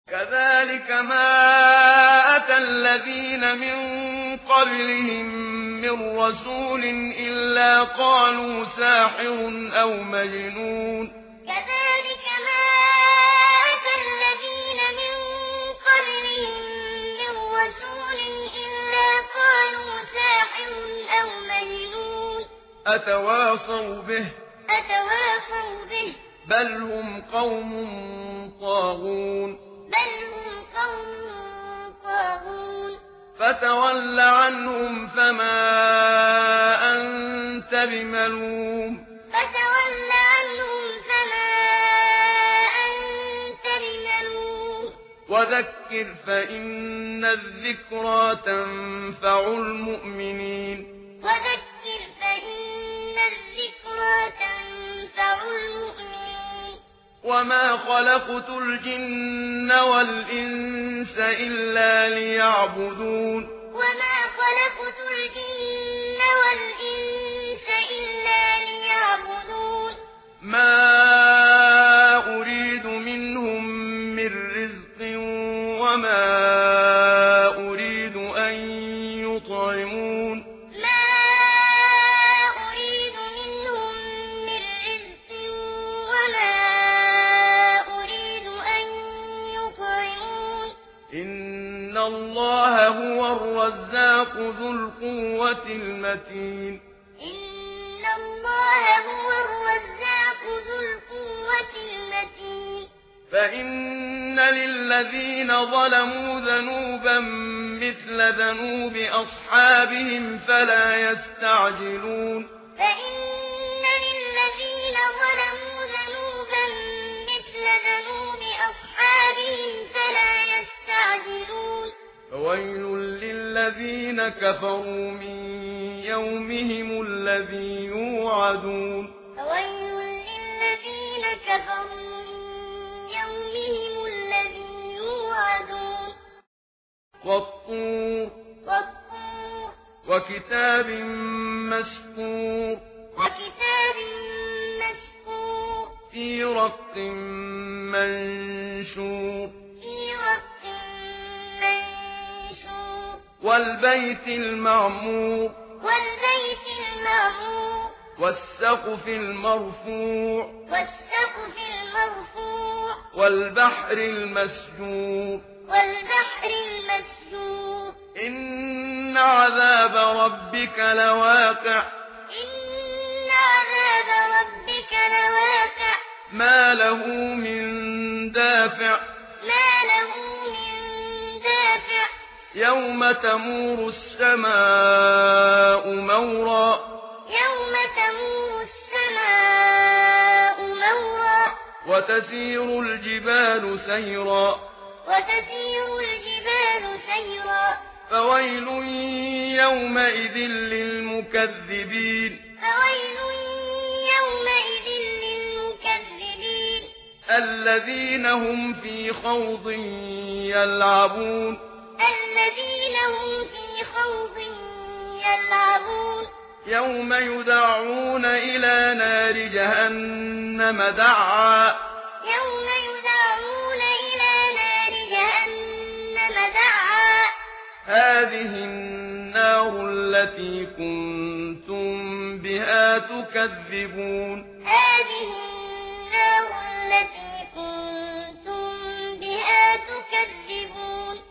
كذلك ما أتى الذين من قبلهم من رسول إلا قالوا ساحر أو مجنون كذلك ما أتى الذين من قبلهم من رسول إلا قالوا ساحر أو مجنون أتواصوا به بل هم قوم طاغون فتول عنهم فما أنت بملوم وذكر فإن الذكرى تنفع المؤمنين وما خلقت الجن والإنس إلا ليعبدون ما أريد منهم من رزق وما أريد أن يطعمون إن الله هو الرزاق ذو القوة المتين فإن للذين ظلموا ذنوبا مثل ذنوب أصحابهم فلا يستعجلون فويل للذين كفروا من يومهم الذي يوعدون والطور وكتاب مسطور في رق منشور والبيت المعمور والسقف المرفوع والبحر المسجور إن عذاب ربك لواقع ما له من دافع يوم تمور السماء مورا وتسير الجبال سيرا فويل يومئذ للمكذبين الذين هم في خوض يلعبون يوم يدعون إلى نار جهنم دعا هذه النار التي كنتم بها تكذبون